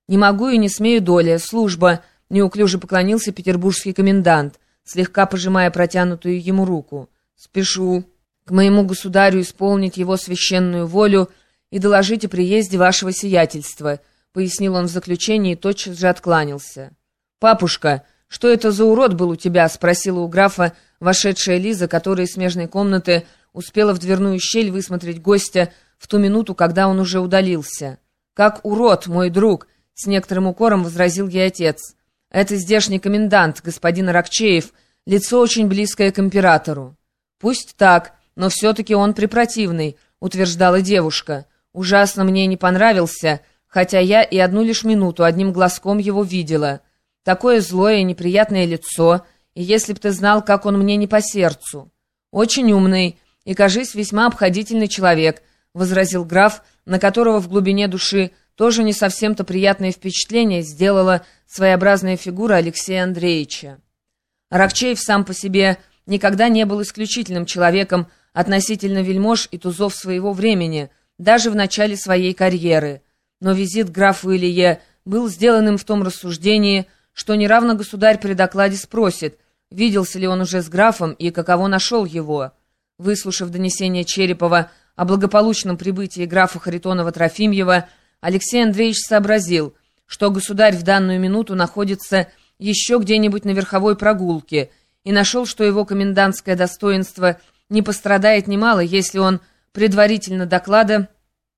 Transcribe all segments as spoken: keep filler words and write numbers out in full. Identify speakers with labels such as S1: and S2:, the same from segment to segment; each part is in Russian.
S1: «Не могу и не смею, доля, служба», — неуклюже поклонился петербургский комендант, слегка пожимая протянутую ему руку. «Спешу к моему государю исполнить его священную волю и доложить о приезде вашего сиятельства», — пояснил он в заключении и тотчас же откланялся. «Папушка, что это за урод был у тебя?» — спросила у графа вошедшая Лиза, которая из смежной комнаты успела в дверную щель высмотреть гостя в ту минуту, когда он уже удалился. «Как урод, мой друг!» — с некоторым укором возразил ей отец. «Это здешний комендант, господин Аракчеев, лицо очень близкое к императору». «Пусть так, но все-таки он препротивный», — утверждала девушка. «Ужасно мне не понравился, хотя я и одну лишь минуту одним глазком его видела. Такое злое и неприятное лицо, и если б ты знал, как он мне не по сердцу». «Очень умный и, кажись, весьма обходительный человек», — возразил граф, на которого в глубине души тоже не совсем-то приятное впечатление сделала своеобразная фигура Алексея Андреевича. Аракчеев сам по себе никогда не был исключительным человеком относительно вельмож и тузов своего времени, даже в начале своей карьеры. Но визит к графу Илье был сделан им в том рассуждении, что неравно государь при докладе спросит, виделся ли он уже с графом и каково нашел его. Выслушав донесение Черепова о благополучном прибытии графа Харитонова-Трофимьева, Алексей Андреевич сообразил, что государь в данную минуту находится еще где-нибудь на верховой прогулке, и нашел, что его комендантское достоинство не пострадает немало, если он предварительно доклада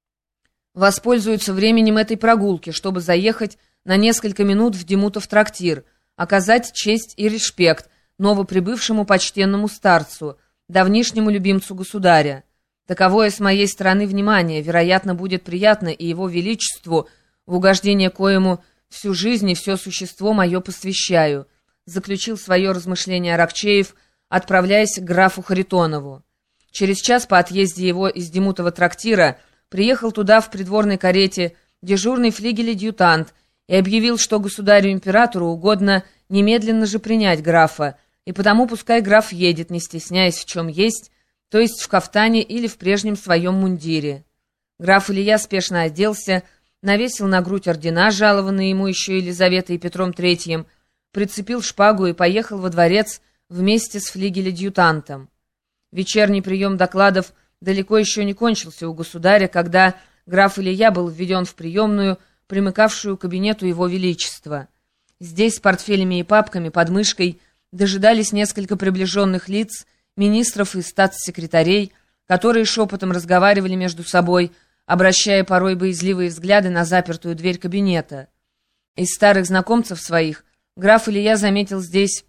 S1: воспользуется временем этой прогулки, чтобы заехать на несколько минут в Демутов трактир, оказать честь и респект новоприбывшему почтенному старцу, давнишнему любимцу государя. Таковое с моей стороны внимание, вероятно, будет приятно и его величеству, в угождение коему всю жизнь и все существо мое посвящаю», заключил свое размышление Аракчеев, отправляясь к графу Харитонову. Через час по отъезде его из Демутова трактира приехал туда в придворной карете дежурный флигель-адъютант и объявил, что государю-императору угодно немедленно же принять графа, и потому пускай граф едет, не стесняясь в чем есть, то есть в кафтане или в прежнем своем мундире. Граф Илья спешно оделся, навесил на грудь ордена, жалованные ему еще Елизаветой и Петром Третьим, прицепил шпагу и поехал во дворец вместе с флигель-адъютантом. Вечерний прием докладов далеко еще не кончился у государя, когда граф Илья был введен в приемную, примыкавшую к кабинету его величества. Здесь с портфелями и папками под мышкой дожидались несколько приближенных лиц, министров и статс-секретарей, которые шепотом разговаривали между собой, обращая порой боязливые взгляды на запертую дверь кабинета. Из старых знакомцев своих граф Илья заметил здесь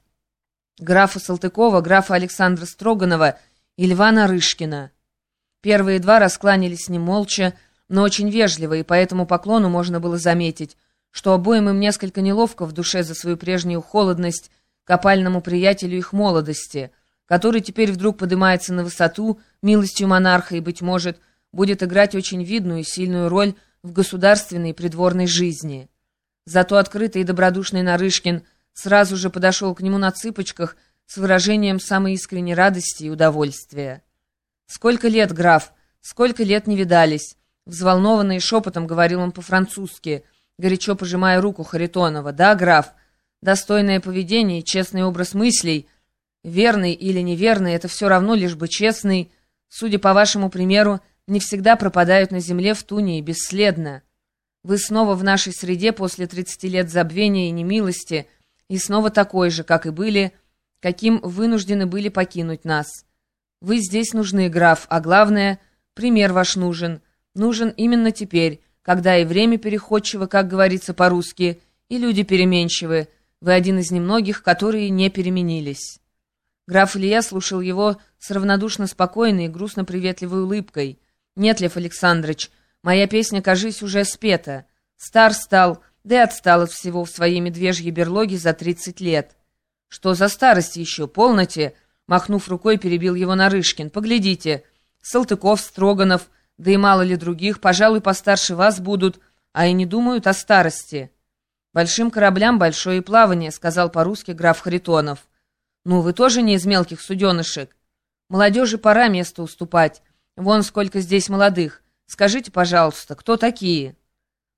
S1: графа Салтыкова, графа Александра Строганова и Льва Нарышкина. Первые два раскланялись с ним молча, но очень вежливо, и по этому поклону можно было заметить, что обоим им несколько неловко в душе за свою прежнюю холодность к опальному приятелю их молодости, который теперь вдруг поднимается на высоту милостью монарха и, быть может, будет играть очень видную и сильную роль в государственной и придворной жизни. Зато открытый и добродушный Нарышкин сразу же подошел к нему на цыпочках с выражением самой искренней радости и удовольствия. «Сколько лет, граф, сколько лет не видались!» Взволнованно и шепотом говорил он по-французски, горячо пожимая руку Харитонова. «Да, граф, достойное поведение и честный образ мыслей, верный или неверный, это все равно, лишь бы честный, судя по вашему примеру, не всегда пропадают на земле в туне и бесследно. Вы снова в нашей среде после тридцати лет забвения и немилости, и снова такой же, как и были, каким вынуждены были покинуть нас. Вы здесь нужны, граф, а главное, пример ваш нужен. Нужен именно теперь, когда и время переходчиво, как говорится по-русски, и люди переменчивы. Вы один из немногих, которые не переменились». Граф Илья слушал его с равнодушно спокойной и грустно-приветливой улыбкой. «Нет, Лев Александрович, моя песня, кажись, уже спета. Стар стал, да и отстал от всего в своей медвежьей берлоге за тридцать лет». «Что за старость еще? Полноте?» Махнув рукой, перебил его Нарышкин. «Поглядите, Салтыков, Строганов, да и мало ли других, пожалуй, постарше вас будут, а и не думают о старости». «Большим кораблям большое плавание», — сказал по-русски граф Харитонов. «Ну, вы тоже не из мелких суденышек. Молодежи пора место уступать. Вон сколько здесь молодых. Скажите, пожалуйста, кто такие?»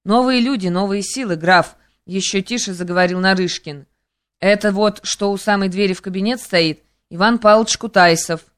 S1: «Новые люди, новые силы, граф», — еще тише заговорил Нарышкин. «Это вот, что у самой двери в кабинет стоит, Иван Павлович Кутайсов».